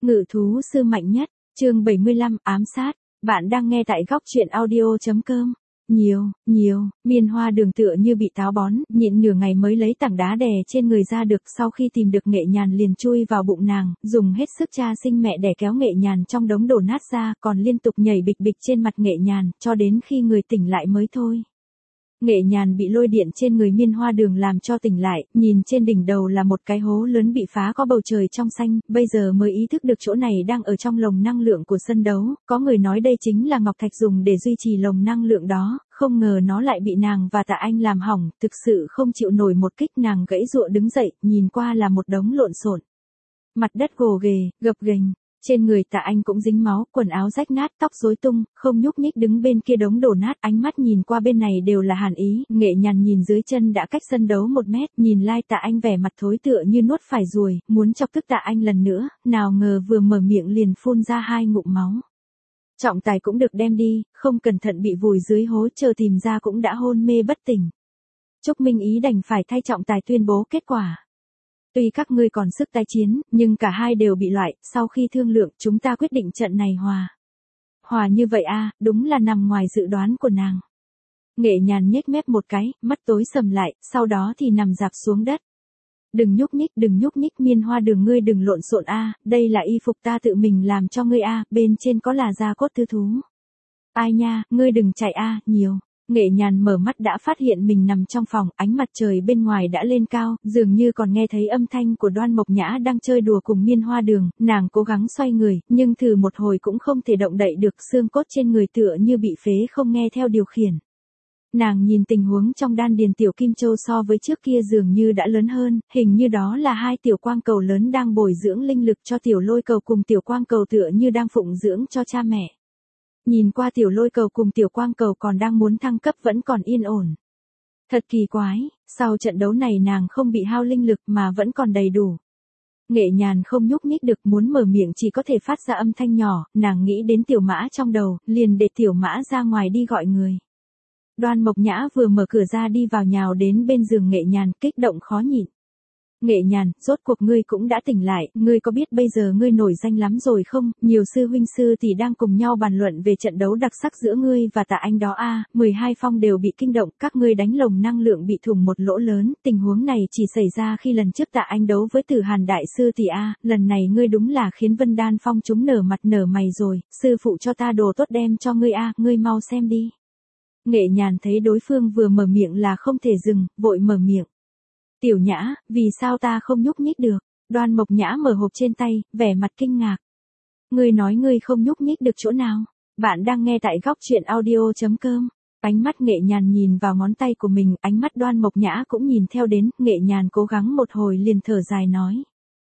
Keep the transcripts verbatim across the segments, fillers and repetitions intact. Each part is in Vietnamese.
Ngự thú sư mạnh nhất, chương bảy mươi lăm, ám sát. Bạn đang nghe tại góc truyện audio chấm com. Nhiều, nhiều, Miên Hoa Đường tựa như bị táo bón, nhịn nửa ngày mới lấy tảng đá đè trên người ra được. Sau khi tìm được Nghệ Nhàn liền chui vào bụng nàng, dùng hết sức cha sinh mẹ đẻ kéo Nghệ Nhàn trong đống đổ nát ra, còn liên tục nhảy bịch bịch trên mặt Nghệ Nhàn, cho đến khi người tỉnh lại mới thôi. Nghệ Nhàn bị lôi điện trên người Miên Hoa Đường làm cho tỉnh lại, nhìn trên đỉnh đầu là một cái hố lớn bị phá có bầu trời trong xanh, bây giờ mới ý thức được chỗ này đang ở trong lồng năng lượng của sân đấu, có người nói đây chính là ngọc thạch dùng để duy trì lồng năng lượng đó, không ngờ nó lại bị nàng và Tạ Anh làm hỏng, thực sự không chịu nổi một kích. Nàng gãy giụa đứng dậy, nhìn qua là một đống lộn xộn. Mặt đất gồ ghề, gập ghềnh. Trên người Tạ Anh cũng dính máu, quần áo rách nát, tóc rối tung, không nhúc nhích đứng bên kia đống đổ nát, ánh mắt nhìn qua bên này đều là hàn ý. Nghệ Nhàn nhìn dưới chân đã cách sân đấu một mét, nhìn lai Tạ Anh vẻ mặt thối tựa như nuốt phải ruồi, muốn chọc tức Tạ Anh lần nữa, nào ngờ vừa mở miệng liền phun ra hai ngụm máu. Trọng tài cũng được đem đi, không cẩn thận bị vùi dưới hố, chờ tìm ra cũng đã hôn mê bất tỉnh. Trúc Minh Ý đành phải thay trọng tài tuyên bố kết quả. Tuy các ngươi còn sức tái chiến, nhưng cả hai đều bị loại, sau khi thương lượng chúng ta quyết định trận này hòa. Hòa như vậy a, đúng là nằm ngoài dự đoán của nàng. Nghệ Nhàn nhếch mép một cái, mắt tối sầm lại, sau đó thì nằm dạp xuống đất. Đừng nhúc nhích, đừng nhúc nhích, Miên Hoa Đường ngươi đừng lộn xộn a, đây là y phục ta tự mình làm cho ngươi a, bên trên có là da cốt tư thú. Ai nha, ngươi đừng chạy a, nhiều. Nghệ Nhàn mở mắt đã phát hiện mình nằm trong phòng, ánh mặt trời bên ngoài đã lên cao, dường như còn nghe thấy âm thanh của Đoan Mộc Nhã đang chơi đùa cùng Miên Hoa Đường, nàng cố gắng xoay người, nhưng thử một hồi cũng không thể động đậy được, xương cốt trên người tựa như bị phế không nghe theo điều khiển. Nàng nhìn tình huống trong đan điền tiểu Kim Châu so với trước kia dường như đã lớn hơn, hình như đó là hai tiểu quang cầu lớn đang bồi dưỡng linh lực cho tiểu Lôi Cầu cùng tiểu Quang Cầu tựa như đang phụng dưỡng cho cha mẹ. Nhìn qua tiểu Lôi Cầu cùng tiểu Quang Cầu còn đang muốn thăng cấp vẫn còn yên ổn. Thật kỳ quái, sau trận đấu này nàng không bị hao linh lực mà vẫn còn đầy đủ. Nghệ Nhàn không nhúc nhích được, muốn mở miệng chỉ có thể phát ra âm thanh nhỏ, nàng nghĩ đến tiểu Mã trong đầu, liền để tiểu Mã ra ngoài đi gọi người. Đoan Mộc Nhã vừa mở cửa ra đi vào nhào đến bên giường Nghệ Nhàn, kích động khó nhịn. Nghệ Nhàn, rốt cuộc ngươi cũng đã tỉnh lại, ngươi có biết bây giờ ngươi nổi danh lắm rồi không, nhiều sư huynh sư tỷ đang cùng nhau bàn luận về trận đấu đặc sắc giữa ngươi và Tạ Anh đó a, mười hai phong đều bị kinh động, các ngươi đánh lồng năng lượng bị thủng một lỗ lớn, tình huống này chỉ xảy ra khi lần trước Tạ Anh đấu với Tử Hàn đại sư tỷ a, lần này ngươi đúng là khiến Vân Đan Phong chúng nở mặt nở mày rồi, sư phụ cho ta đồ tốt đem cho ngươi a, ngươi mau xem đi. Nghệ Nhàn thấy đối phương vừa mở miệng là không thể dừng, vội mở miệng. Tiểu Nhã, vì sao ta không nhúc nhích được? Đoan Mộc Nhã mở hộp trên tay, vẻ mặt kinh ngạc. Ngươi nói ngươi không nhúc nhích được chỗ nào? Bạn đang nghe tại góc truyện audio chấm com. Ánh mắt Nghệ Nhàn nhìn vào ngón tay của mình, ánh mắt Đoan Mộc Nhã cũng nhìn theo đến, Nghệ Nhàn cố gắng một hồi liền thở dài nói.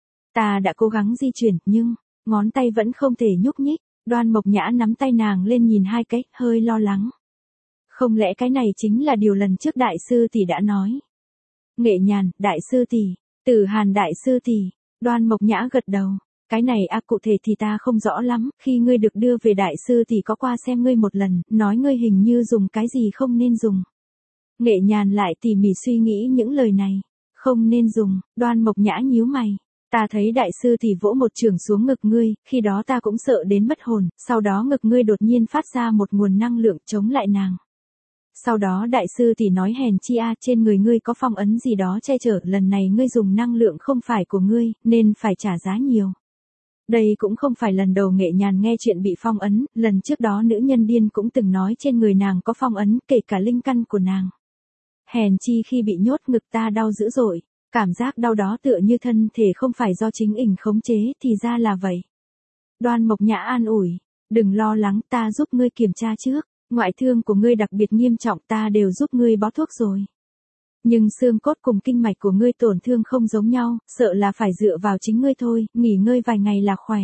Ta đã cố gắng di chuyển, nhưng, ngón tay vẫn không thể nhúc nhích. Đoan Mộc Nhã nắm tay nàng lên nhìn hai cái, hơi lo lắng. Không lẽ cái này chính là điều lần trước đại sư tỷ đã nói? Nghệ Nhàn, đại sư tỷ, Tử Hàn đại sư tỷ. Đoan Mộc Nhã gật đầu. Cái này a à, cụ thể thì ta không rõ lắm, khi ngươi được đưa về đại sư tỷ có qua xem ngươi một lần, nói ngươi hình như dùng cái gì không nên dùng. Nghệ Nhàn lại tỉ mỉ suy nghĩ những lời này. Không nên dùng, Đoan Mộc Nhã nhíu mày. Ta thấy đại sư tỷ vỗ một chưởng xuống ngực ngươi, khi đó ta cũng sợ đến mất hồn, sau đó ngực ngươi đột nhiên phát ra một nguồn năng lượng chống lại nàng. Sau đó đại sư tỷ nói hèn chi a, trên người ngươi có phong ấn gì đó che chở, lần này ngươi dùng năng lượng không phải của ngươi, nên phải trả giá nhiều. Đây cũng không phải lần đầu Nghệ Nhàn nghe chuyện bị phong ấn, lần trước đó nữ nhân điên cũng từng nói trên người nàng có phong ấn, kể cả linh căn của nàng. Hèn chi khi bị nhốt ngực ta đau dữ dội, cảm giác đau đó tựa như thân thể không phải do chính ỉnh khống chế, thì ra là vậy. Đoan Mộc Nhã an ủi, đừng lo lắng, ta giúp ngươi kiểm tra trước. Ngoại thương của ngươi đặc biệt nghiêm trọng, ta đều giúp ngươi bó thuốc rồi. Nhưng xương cốt cùng kinh mạch của ngươi tổn thương không giống nhau, sợ là phải dựa vào chính ngươi thôi, nghỉ ngơi vài ngày là khỏe.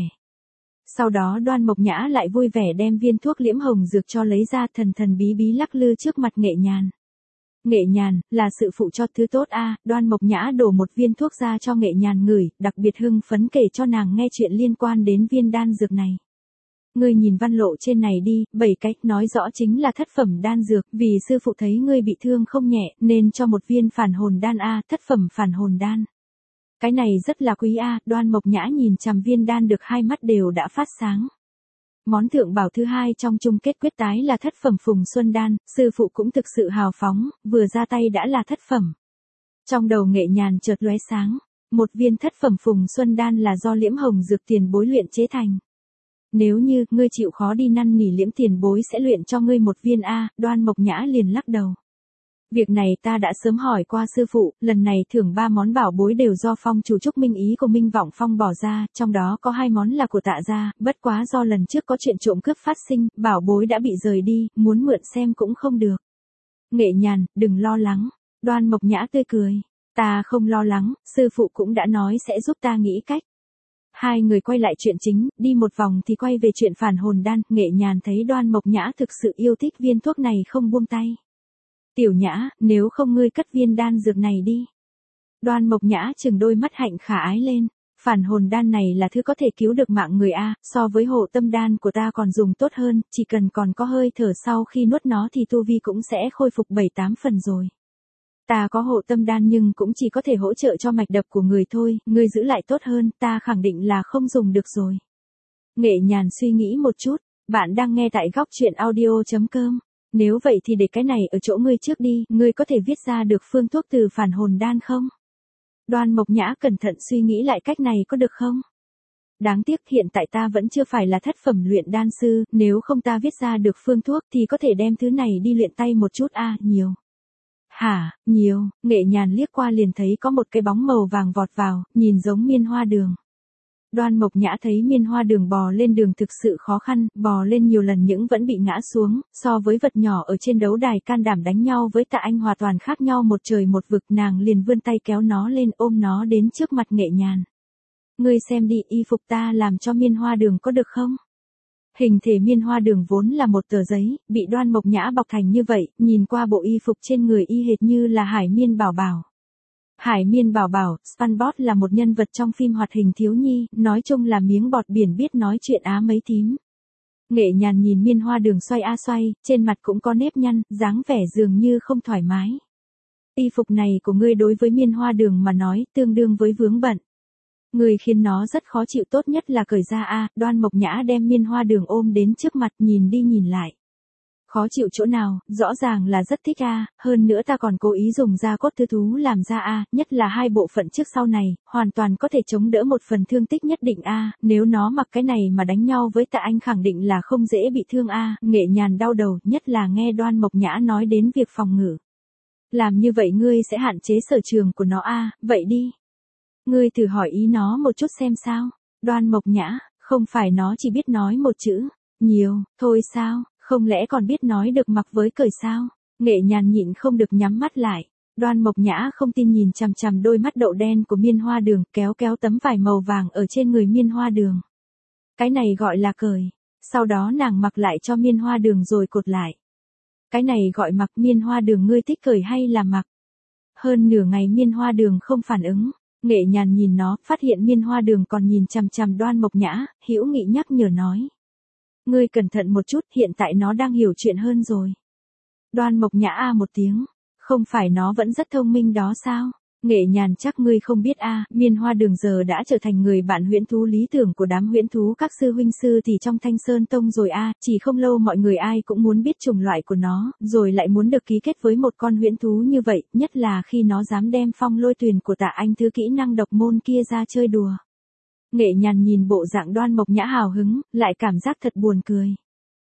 Sau đó Đoan Mộc Nhã lại vui vẻ đem viên thuốc liễm hồng dược cho lấy ra, thần thần bí bí lắc lư trước mặt Nghệ Nhàn. Nghệ Nhàn, là sự phụ cho thứ tốt a. Đoan Mộc Nhã đổ một viên thuốc ra cho Nghệ Nhàn ngửi, đặc biệt hưng phấn kể cho nàng nghe chuyện liên quan đến viên đan dược này. Ngươi nhìn văn lộ trên này đi, bảy cách nói rõ chính là thất phẩm đan dược, vì sư phụ thấy ngươi bị thương không nhẹ, nên cho một viên phản hồn đan a, thất phẩm phản hồn đan. Cái này rất là quý a, Đoan Mộc Nhã nhìn chằm viên đan được hai mắt đều đã phát sáng. Món thượng bảo thứ hai trong chung kết quyết tái là thất phẩm Phùng Xuân Đan, sư phụ cũng thực sự hào phóng, vừa ra tay đã là thất phẩm. Trong đầu Nghệ Nhàn chợt lóe sáng, một viên thất phẩm Phùng Xuân Đan là do Liễm Hồng Dược tiền bối luyện chế thành. Nếu như ngươi chịu khó đi năn nỉ Liễm tiền bối sẽ luyện cho ngươi một viên a, Đoan Mộc Nhã liền lắc đầu. Việc này ta đã sớm hỏi qua sư phụ, lần này thưởng ba món bảo bối đều do phong chủ Trúc Minh ý của Minh Vọng Phong bỏ ra, trong đó có hai món là của Tạ gia, bất quá do lần trước có chuyện trộm cướp phát sinh, bảo bối đã bị rời đi, muốn mượn xem cũng không được. Nghệ Nhàn, đừng lo lắng. Đoan Mộc Nhã tươi cười. Ta không lo lắng, sư phụ cũng đã nói sẽ giúp ta nghĩ cách. Hai người quay lại chuyện chính, đi một vòng thì quay về chuyện phản hồn đan, Nghệ Nhàn thấy Đoan Mộc Nhã thực sự yêu thích viên thuốc này không buông tay. Tiểu Nhã, nếu không ngươi cất viên đan dược này đi. Đoan Mộc Nhã chừng đôi mắt hạnh khả ái lên, phản hồn đan này là thứ có thể cứu được mạng người a, so với hộ tâm đan của ta còn dùng tốt hơn, chỉ cần còn có hơi thở sau khi nuốt nó thì tu vi cũng sẽ khôi phục bảy tám phần rồi. Ta có hộ tâm đan nhưng cũng chỉ có thể hỗ trợ cho mạch đập của người thôi, ngươi giữ lại tốt hơn, ta khẳng định là không dùng được rồi. Nghệ Nhàn suy nghĩ một chút, bạn đang nghe tại góc truyện audio chấm com. Nếu vậy thì để cái này ở chỗ ngươi trước đi, ngươi có thể viết ra được phương thuốc từ phản hồn đan không? Đoan Mộc Nhã cẩn thận suy nghĩ lại cách này có được không? Đáng tiếc hiện tại ta vẫn chưa phải là thất phẩm luyện đan sư, nếu không ta viết ra được phương thuốc thì có thể đem thứ này đi luyện tay một chút a, à, nhiều. Hả, nhiều, Nghệ Nhàn liếc qua liền thấy có một cái bóng màu vàng vọt vào, nhìn giống Miên Hoa Đường. Đoan Mộc Nhã thấy Miên Hoa Đường bò lên đường thực sự khó khăn, bò lên nhiều lần những vẫn bị ngã xuống, so với vật nhỏ ở trên đấu đài can đảm đánh nhau với Tạ Anh hoàn toàn khác nhau một trời một vực, nàng liền vươn tay kéo nó lên ôm nó đến trước mặt Nghệ Nhàn. Ngươi xem đi, y phục ta làm cho Miên Hoa Đường có được không? Hình thể Miên Hoa Đường vốn là một tờ giấy, bị Đoan Mộc Nhã bọc thành như vậy, nhìn qua bộ y phục trên người y hệt như là Hải Miên Bảo Bảo. Hải Miên Bảo Bảo, SpongeBob là một nhân vật trong phim hoạt hình thiếu nhi, nói chung là miếng bọt biển biết nói chuyện á mấy thím. Nghệ Nhàn nhìn Miên Hoa Đường xoay a xoay, trên mặt cũng có nếp nhăn, dáng vẻ dường như không thoải mái. Y phục này của ngươi đối với Miên Hoa Đường mà nói, tương đương với vướng bận. Người khiến nó rất khó chịu tốt nhất là cởi ra a, Đoan Mộc Nhã đem Miên Hoa Đường ôm đến trước mặt nhìn đi nhìn lại. Khó chịu chỗ nào, rõ ràng là rất thích a, hơn nữa ta còn cố ý dùng da cốt thứ thú làm ra a, nhất là hai bộ phận trước sau này, hoàn toàn có thể chống đỡ một phần thương tích nhất định a, nếu nó mặc cái này mà đánh nhau với Tạ Anh khẳng định là không dễ bị thương a, Nghệ Nhàn đau đầu, nhất là nghe Đoan Mộc Nhã nói đến việc phòng ngự. Làm như vậy ngươi sẽ hạn chế sở trường của nó a, vậy đi. Ngươi thử hỏi ý nó một chút xem sao. Đoan Mộc Nhã, không phải nó chỉ biết nói một chữ, nhiều, thôi sao, không lẽ còn biết nói được mặc với cởi sao? Nghệ Nhàn nhịn không được nhắm mắt lại. Đoan Mộc Nhã không tin nhìn chằm chằm đôi mắt đậu đen của Miên Hoa Đường, kéo kéo tấm vải màu vàng ở trên người Miên Hoa Đường. Cái này gọi là cởi. Sau đó nàng mặc lại cho Miên Hoa Đường rồi cột lại. Cái này gọi mặc. Miên Hoa Đường, ngươi thích cởi hay là mặc? Hơn nửa ngày Miên Hoa Đường không phản ứng. Nghệ Nhàn nhìn nó, phát hiện Miên Hoa Đường còn nhìn chằm chằm Đoan Mộc Nhã, hữu nghị nhắc nhở nói. Ngươi cẩn thận một chút, hiện tại nó đang hiểu chuyện hơn rồi. Đoan Mộc Nhã a một tiếng, không phải nó vẫn rất thông minh đó sao? Nghệ Nhàn, chắc ngươi không biết a, Miên Hoa Đường giờ đã trở thành người bạn huyễn thú lý tưởng của đám huyễn thú các sư huynh sư thì trong Thanh Sơn Tông rồi a, chỉ không lâu mọi người ai cũng muốn biết chủng loại của nó, rồi lại muốn được ký kết với một con huyễn thú như vậy, nhất là khi nó dám đem Phong Lôi Tuyền của Tạ Anh thứ kỹ năng độc môn kia ra chơi đùa. Nghệ Nhàn nhìn bộ dạng Đoan Mộc Nhã hào hứng, lại cảm giác thật buồn cười.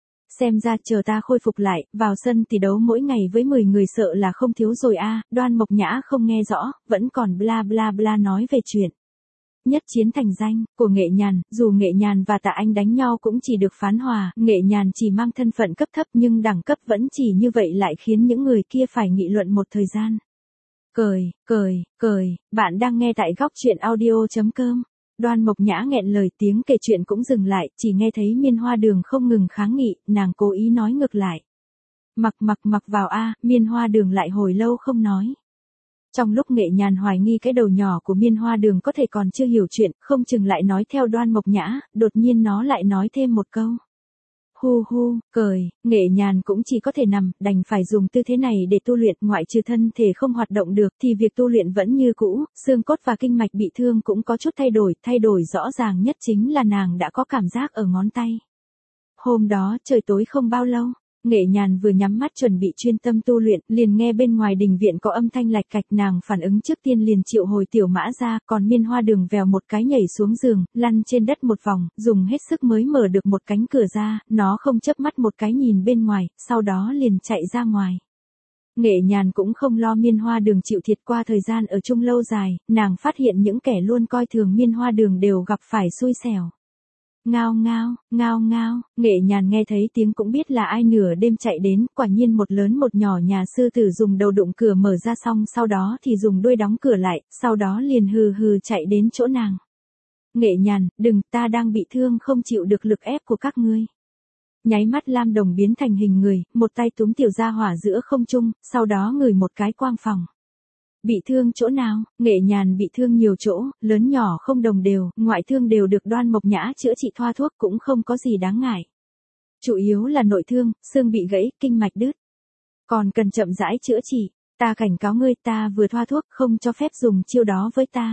Xem ra chờ ta khôi phục lại, vào sân tỷ đấu mỗi ngày với mười người sợ là không thiếu rồi a. Đoan Mộc Nhã không nghe rõ, vẫn còn bla bla bla nói về chuyện nhất chiến thành danh của Nghệ Nhàn, dù Nghệ Nhàn và Tạ Anh đánh nhau cũng chỉ được phán hòa, Nghệ Nhàn chỉ mang thân phận cấp thấp nhưng đẳng cấp vẫn chỉ như vậy lại khiến những người kia phải nghị luận một thời gian. Cởi, cởi, cởi, bạn đang nghe tại góc truyện audio chấm com. Đoan Mộc Nhã nghẹn lời, tiếng kể chuyện cũng dừng lại, chỉ nghe thấy Miên Hoa Đường không ngừng kháng nghị, nàng cố ý nói ngược lại. Mặc mặc mặc vào a, Miên Hoa Đường lại hồi lâu không nói. Trong lúc Nghệ Nhàn hoài nghi cái đầu nhỏ của Miên Hoa Đường có thể còn chưa hiểu chuyện, không chừng lại nói theo Đoan Mộc Nhã, đột nhiên nó lại nói thêm một câu. hu hu, cười, Nghệ Nhàn cũng chỉ có thể nằm, đành phải dùng tư thế này để tu luyện, ngoại trừ thân thể không hoạt động được thì việc tu luyện vẫn như cũ, xương cốt và kinh mạch bị thương cũng có chút thay đổi, thay đổi rõ ràng nhất chính là nàng đã có cảm giác ở ngón tay. Hôm đó trời tối không bao lâu, Nghệ Nhàn vừa nhắm mắt chuẩn bị chuyên tâm tu luyện, liền nghe bên ngoài đình viện có âm thanh lạch cạch, nàng phản ứng trước tiên liền triệu hồi tiểu mã ra, còn Miên Hoa Đường vèo một cái nhảy xuống giường, lăn trên đất một vòng, dùng hết sức mới mở được một cánh cửa ra, nó không chớp mắt một cái nhìn bên ngoài, sau đó liền chạy ra ngoài. Nghệ Nhàn cũng không lo Miên Hoa Đường chịu thiệt, qua thời gian ở chung lâu dài, nàng phát hiện những kẻ luôn coi thường Miên Hoa Đường đều gặp phải xui xẻo. Ngao ngao, ngao ngao, Nghệ Nhàn nghe thấy tiếng cũng biết là ai nửa đêm chạy đến, quả nhiên một lớn một nhỏ nhà sư tử dùng đầu đụng cửa mở ra, xong sau đó thì dùng đuôi đóng cửa lại, sau đó liền hừ hừ chạy đến chỗ nàng. Nghệ Nhàn, đừng, ta đang bị thương không chịu được lực ép của các ngươi. Nháy mắt Lam Đồng biến thành hình người, một tay túm tiểu gia hỏa giữa không trung, sau đó ngửi một cái quang phòng. Bị thương chỗ nào? Nghệ Nhàn bị thương nhiều chỗ, lớn nhỏ không đồng đều, ngoại thương đều được Đoan Mộc Nhã chữa trị thoa thuốc, cũng không có gì đáng ngại. Chủ yếu là nội thương, xương bị gãy, kinh mạch đứt. Còn cần chậm rãi chữa trị, ta cảnh cáo ngươi, ta vừa thoa thuốc, không cho phép dùng chiêu đó với ta.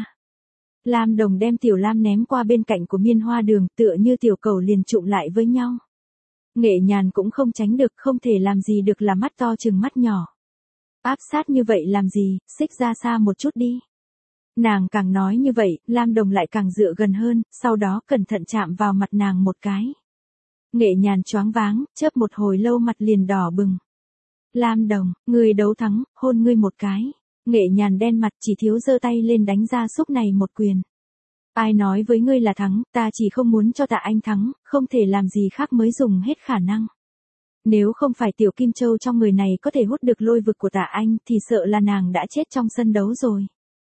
Lam Đồng đem Tiểu Lam ném qua bên cạnh của Miên Hoa Đường, tựa như tiểu cầu liền trụm lại với nhau. Nghệ Nhàn cũng không tránh được, không thể làm gì được là mắt to chừng mắt nhỏ. Áp sát như vậy làm gì, xích ra xa một chút đi. Nàng càng nói như vậy, Lam Đồng lại càng dựa gần hơn, sau đó cẩn thận chạm vào mặt nàng một cái. Nghệ Nhàn choáng váng, chớp một hồi lâu mặt liền đỏ bừng. Lam Đồng, ngươi đấu thắng, hôn ngươi một cái. Nghệ Nhàn đen mặt, chỉ thiếu giơ tay lên đánh ra súc này một quyền. Ai nói với ngươi là thắng, ta chỉ không muốn cho Tạ Anh thắng, không thể làm gì khác mới dùng hết khả năng. Nếu không phải tiểu kim châu trong người này có thể hút được lôi vực của Tạ Anh thì sợ là nàng đã chết trong sân đấu rồi.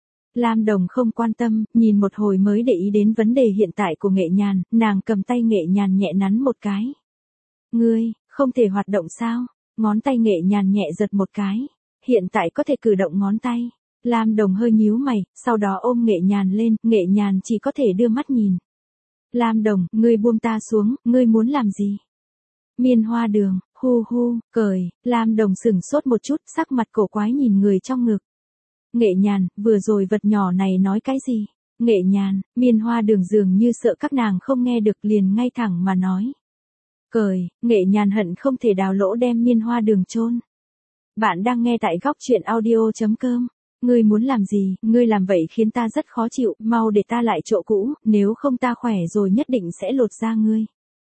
Lam Đồng không quan tâm, nhìn một hồi mới để ý đến vấn đề hiện tại của Nghệ Nhàn, nàng cầm tay Nghệ Nhàn nhẹ nắn một cái. Ngươi, không thể hoạt động sao? Ngón tay Nghệ Nhàn nhẹ giật một cái. Hiện tại có thể cử động ngón tay. Lam Đồng hơi nhíu mày, sau đó ôm Nghệ Nhàn lên, Nghệ Nhàn chỉ có thể đưa mắt nhìn. Lam Đồng, ngươi buông ta xuống, ngươi muốn làm gì? Miên Hoa Đường, hu hu, cười, Lam Đồng sửng sốt một chút, sắc mặt cổ quái nhìn người trong ngực. Nghệ Nhàn, vừa rồi vật nhỏ này nói cái gì? Nghệ Nhàn, Miên Hoa Đường dường như sợ các nàng không nghe được liền ngay thẳng mà nói. Cười, Nghệ Nhàn hận không thể đào lỗ đem Miên Hoa Đường chôn. Bạn đang nghe tại góc truyện audio chấm com. Ngươi muốn làm gì, ngươi làm vậy khiến ta rất khó chịu, mau để ta lại chỗ cũ, nếu không ta khỏe rồi nhất định sẽ lột da ngươi.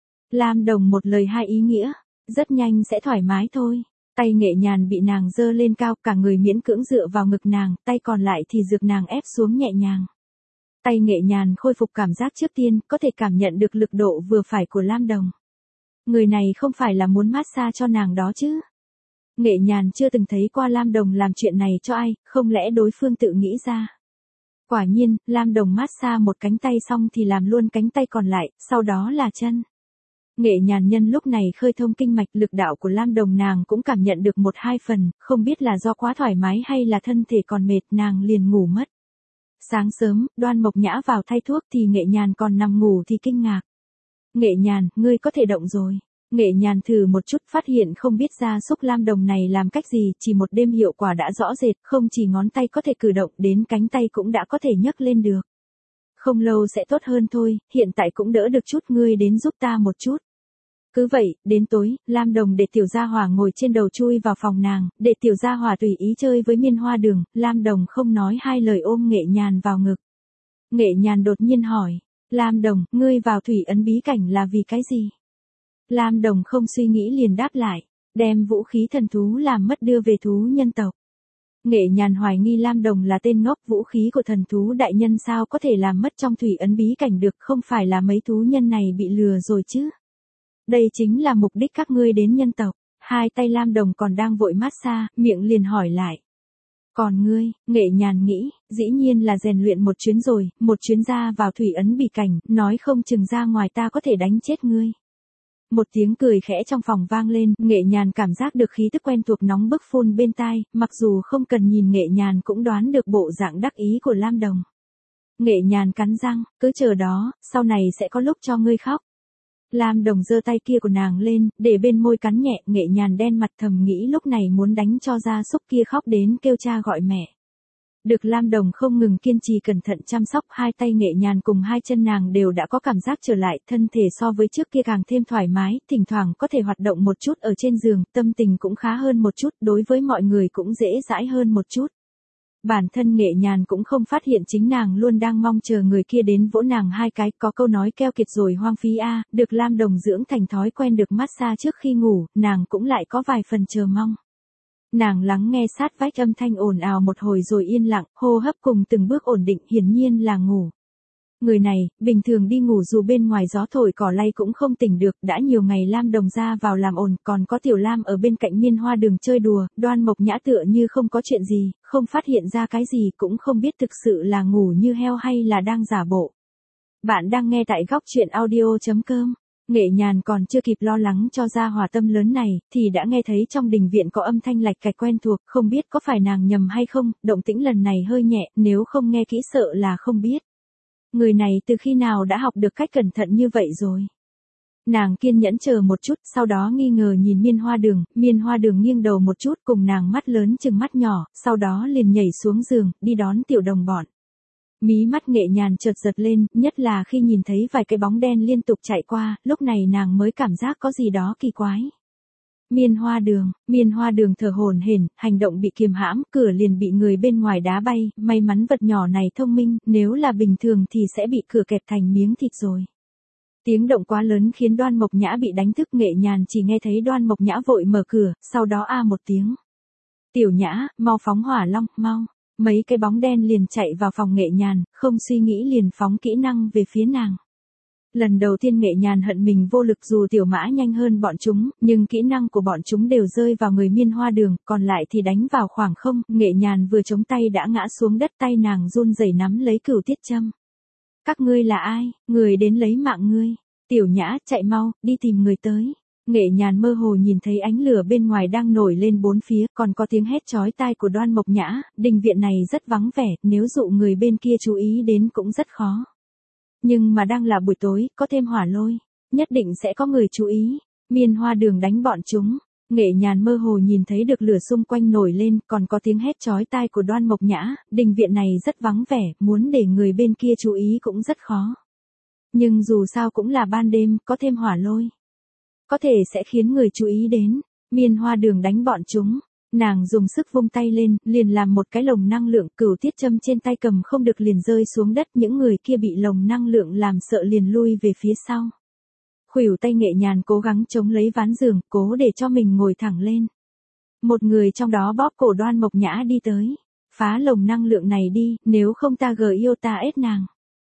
Lam Đồng một lời hai ý nghĩa, rất nhanh sẽ thoải mái thôi. Tay Nghệ Nhàn bị nàng giơ lên cao, cả người miễn cưỡng dựa vào ngực nàng, tay còn lại thì dược nàng ép xuống nhẹ nhàng. Tay Nghệ Nhàn khôi phục cảm giác trước tiên, có thể cảm nhận được lực độ vừa phải của Lam Đồng. Người này không phải là muốn massage cho nàng đó chứ? Nghệ Nhàn chưa từng thấy qua Lam Đồng làm chuyện này cho ai, không lẽ đối phương tự nghĩ ra. Quả nhiên, Lam Đồng massage một cánh tay xong thì làm luôn cánh tay còn lại, sau đó là chân. Nghệ Nhàn nhân lúc này khơi thông kinh mạch, lực đạo của Lam Đồng nàng cũng cảm nhận được một hai phần, không biết là do quá thoải mái hay là thân thể còn mệt, nàng liền ngủ mất. Sáng sớm, Đoan Mộc Nhã vào thay thuốc thì Nghệ Nhàn còn nằm ngủ thì kinh ngạc. Nghệ Nhàn, ngươi có thể động rồi. Nghệ Nhàn thử một chút, phát hiện không biết ra xúc Lam Đồng này làm cách gì, chỉ một đêm hiệu quả đã rõ rệt, không chỉ ngón tay có thể cử động, đến cánh tay cũng đã có thể nhấc lên được. Không lâu sẽ tốt hơn thôi, hiện tại cũng đỡ được chút, ngươi đến giúp ta một chút. Cứ vậy, đến tối, Lam Đồng để Tiểu Gia Hỏa ngồi trên đầu chui vào phòng nàng, để Tiểu Gia Hỏa tùy ý chơi với Miên Hoa Đường, Lam Đồng không nói hai lời ôm Nghệ Nhàn vào ngực. Nghệ Nhàn đột nhiên hỏi, Lam Đồng, ngươi vào thủy ấn bí cảnh là vì cái gì? Lam Đồng không suy nghĩ liền đáp lại, đem vũ khí thần thú làm mất đưa về thú nhân tộc. Nghệ Nhàn hoài nghi Lam Đồng là tên ngốc, vũ khí của thần thú đại nhân sao có thể làm mất trong thủy ấn bí cảnh được, không phải là mấy thú nhân này bị lừa rồi chứ? Đây chính là mục đích các ngươi đến nhân tộc. Hai tay Lam Đồng còn đang vội massage, miệng liền hỏi lại. Còn ngươi, Nghệ Nhàn nghĩ, dĩ nhiên là rèn luyện một chuyến rồi, một chuyến ra vào thủy ấn bí cảnh, nói không chừng ra ngoài ta có thể đánh chết ngươi. Một tiếng cười khẽ trong phòng vang lên, Nghệ Nhàn cảm giác được khí tức quen thuộc nóng bức phun bên tai, mặc dù không cần nhìn Nghệ Nhàn cũng đoán được bộ dạng đắc ý của Lam Đồng. Nghệ Nhàn cắn răng, cứ chờ đó, sau này sẽ có lúc cho ngươi khóc. Lam Đồng giơ tay kia của nàng lên, để bên môi cắn nhẹ, Nghệ Nhàn đen mặt thầm nghĩ lúc này muốn đánh cho gia súc kia khóc đến kêu cha gọi mẹ. Được Lam Đồng không ngừng kiên trì cẩn thận chăm sóc, hai tay Nghệ Nhàn cùng hai chân nàng đều đã có cảm giác trở lại, thân thể so với trước kia càng thêm thoải mái, thỉnh thoảng có thể hoạt động một chút ở trên giường, tâm tình cũng khá hơn một chút, đối với mọi người cũng dễ dãi hơn một chút. Bản thân Nghệ Nhàn cũng không phát hiện chính nàng luôn đang mong chờ người kia đến vỗ nàng hai cái, có câu nói keo kiệt rồi hoang phí a, được Lam Đồng dưỡng thành thói quen được massage trước khi ngủ, nàng cũng lại có vài phần chờ mong. Nàng lắng nghe sát vách âm thanh ồn ào một hồi rồi yên lặng, hô hấp cùng từng bước ổn định, hiển nhiên là ngủ. Người này, bình thường đi ngủ dù bên ngoài gió thổi cỏ lay cũng không tỉnh được, đã nhiều ngày Lam Đồng ra vào làm ồn, còn có Tiểu Lam ở bên cạnh Miên Hoa Đường chơi đùa, Đoan Mộc Nhã tựa như không có chuyện gì, không phát hiện ra cái gì, cũng không biết thực sự là ngủ như heo hay là đang giả bộ. Bạn đang nghe tại góc truyện audio chấm com. Nghệ Nhàn còn chưa kịp lo lắng cho gia hỏa tâm lớn này, thì đã nghe thấy trong đình viện có âm thanh lạch cạch quen thuộc, không biết có phải nàng nhầm hay không, động tĩnh lần này hơi nhẹ, nếu không nghe kỹ sợ là không biết. Người này từ khi nào đã học được cách cẩn thận như vậy rồi. Nàng kiên nhẫn chờ một chút, sau đó nghi ngờ nhìn Miên Hoa Đường, Miên Hoa Đường nghiêng đầu một chút cùng nàng mắt lớn chừng mắt nhỏ, sau đó liền nhảy xuống giường, đi đón tiểu đồng bọn. Mí mắt Nghệ Nhàn chợt giật lên, nhất là khi nhìn thấy vài cái bóng đen liên tục chạy qua, lúc này nàng mới cảm giác có gì đó kỳ quái. Miên Hoa Đường, Miên Hoa Đường thở hổn hển, hành động bị kiềm hãm, cửa liền bị người bên ngoài đá bay, may mắn vật nhỏ này thông minh, nếu là bình thường thì sẽ bị cửa kẹp thành miếng thịt rồi. Tiếng động quá lớn khiến Đoan Mộc Nhã bị đánh thức, Nghệ Nhàn chỉ nghe thấy Đoan Mộc Nhã vội mở cửa, sau đó a một tiếng. Tiểu Nhã, mau phóng hỏa long, mau. Mấy cái bóng đen liền chạy vào phòng Nghệ Nhàn, không suy nghĩ liền phóng kỹ năng về phía nàng. Lần đầu tiên Nghệ Nhàn hận mình vô lực dù tiểu mã nhanh hơn bọn chúng, nhưng kỹ năng của bọn chúng đều rơi vào người Miên Hoa Đường, còn lại thì đánh vào khoảng không, Nghệ Nhàn vừa chống tay đã ngã xuống đất, tay nàng run rẩy nắm lấy cửu tiết châm. Các ngươi là ai, người đến lấy mạng ngươi? Tiểu Nhã, chạy mau, đi tìm người tới. Nghệ Nhàn mơ hồ nhìn thấy ánh lửa bên ngoài đang nổi lên bốn phía, còn có tiếng hét chói tai của Đoan Mộc Nhã, đình viện này rất vắng vẻ, nếu dụ người bên kia chú ý đến cũng rất khó. Nhưng mà đang là buổi tối, có thêm hỏa lôi, nhất định sẽ có người chú ý. Miên Hoa Đường đánh bọn chúng. Nghệ Nhàn mơ hồ nhìn thấy được lửa xung quanh nổi lên, còn có tiếng hét chói tai của Đoan Mộc Nhã, đình viện này rất vắng vẻ, muốn để người bên kia chú ý cũng rất khó. Nhưng dù sao cũng là ban đêm, có thêm hỏa lôi, có thể sẽ khiến người chú ý đến. Miên Hoa Đường đánh bọn chúng. Nàng dùng sức vung tay lên, liền làm một cái lồng năng lượng, cửu tiết châm trên tay cầm không được liền rơi xuống đất, những người kia bị lồng năng lượng làm sợ liền lui về phía sau. Khuỷu tay Nghệ Nhàn cố gắng chống lấy ván giường, cố để cho mình ngồi thẳng lên. Một người trong đó bóp cổ Đoan Mộc Nhã đi tới. Phá lồng năng lượng này đi, nếu không ta gờ yêu ta ết nàng.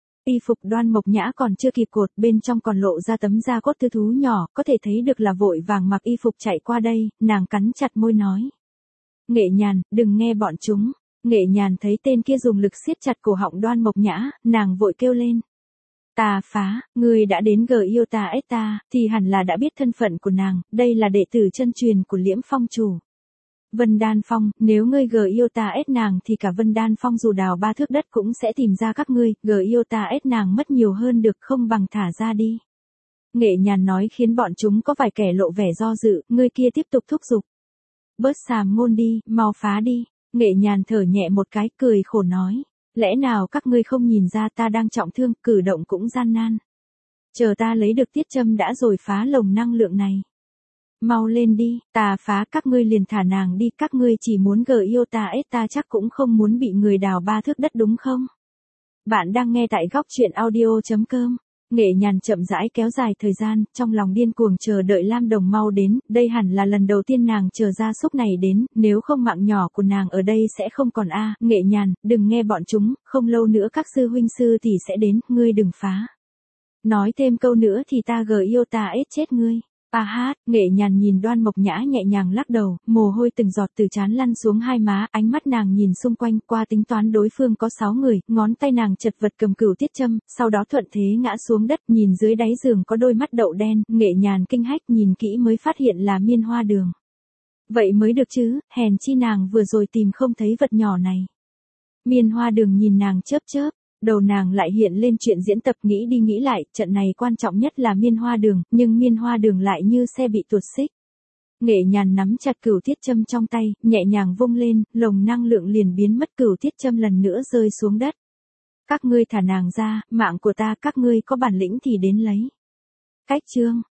Y phục Đoan Mộc Nhã còn chưa kịp cột, bên trong còn lộ ra tấm da cốt tư thú nhỏ, có thể thấy được là vội vàng mặc y phục chạy qua đây, nàng cắn chặt môi nói. Nghệ Nhàn, đừng nghe bọn chúng. Nghệ Nhàn thấy tên kia dùng lực siết chặt cổ họng Đoan Mộc Nhã, nàng vội kêu lên. Ta phá, ngươi đã đến gờ yêu ta ết ta, thì hẳn là đã biết thân phận của nàng, đây là đệ tử chân truyền của Liễm Phong chủ. Vân Đan Phong, nếu ngươi gờ yêu ta ết nàng thì cả Vân Đan Phong dù đào ba thước đất cũng sẽ tìm ra các ngươi, gờ yêu ta ết nàng mất nhiều hơn được, không bằng thả ra đi. Nghệ Nhàn nói khiến bọn chúng có vài kẻ lộ vẻ do dự, người kia tiếp tục thúc giục. Bớt xàm ngôn đi, mau phá đi. Nghệ Nhàn thở nhẹ một cái, cười khổ nói. Lẽ nào các ngươi không nhìn ra ta đang trọng thương, cử động cũng gian nan. Chờ ta lấy được tiết châm đã rồi phá lồng năng lượng này. Mau lên đi, ta phá, các ngươi liền thả nàng đi, các ngươi chỉ muốn gờ yêu ta ết ta chắc cũng không muốn bị người đào ba thước đất đúng không? Bạn đang nghe tại góc truyện audio chấm com. Nghệ Nhàn chậm rãi kéo dài thời gian, trong lòng điên cuồng chờ đợi Lam Đồng mau đến, đây hẳn là lần đầu tiên nàng chờ gia súc này đến, nếu không mạng nhỏ của nàng ở đây sẽ không còn a. Nghệ Nhàn, đừng nghe bọn chúng, không lâu nữa các sư huynh sư tỷ sẽ đến, ngươi đừng phá. Nói thêm câu nữa thì ta gờ yêu ta ết chết ngươi. A hát, Nghệ Nhàn nhìn Đoan Mộc Nhã nhẹ nhàng lắc đầu, mồ hôi từng giọt từ trán lăn xuống hai má, ánh mắt nàng nhìn xung quanh, qua tính toán đối phương có sáu người, ngón tay nàng chật vật cầm cửu tiết châm, sau đó thuận thế ngã xuống đất, nhìn dưới đáy giường có đôi mắt đậu đen, Nghệ Nhàn kinh hách nhìn kỹ mới phát hiện là Miên Hoa Đường. Vậy mới được chứ, hèn chi nàng vừa rồi tìm không thấy vật nhỏ này. Miên Hoa Đường nhìn nàng chớp chớp, Đầu nàng lại hiện lên chuyện diễn tập, nghĩ đi nghĩ lại, trận này quan trọng nhất là miên hoa đường, nhưng miên hoa đường lại như xe bị tuột xích. Nghệ Nhàn nắm chặt cửu tiết châm trong tay, nhẹ nhàng vung lên, lồng năng lượng liền biến mất, cửu tiết châm lần nữa rơi xuống đất. Các ngươi thả nàng ra, mạng của ta, các ngươi có bản lĩnh thì đến lấy. Cách chương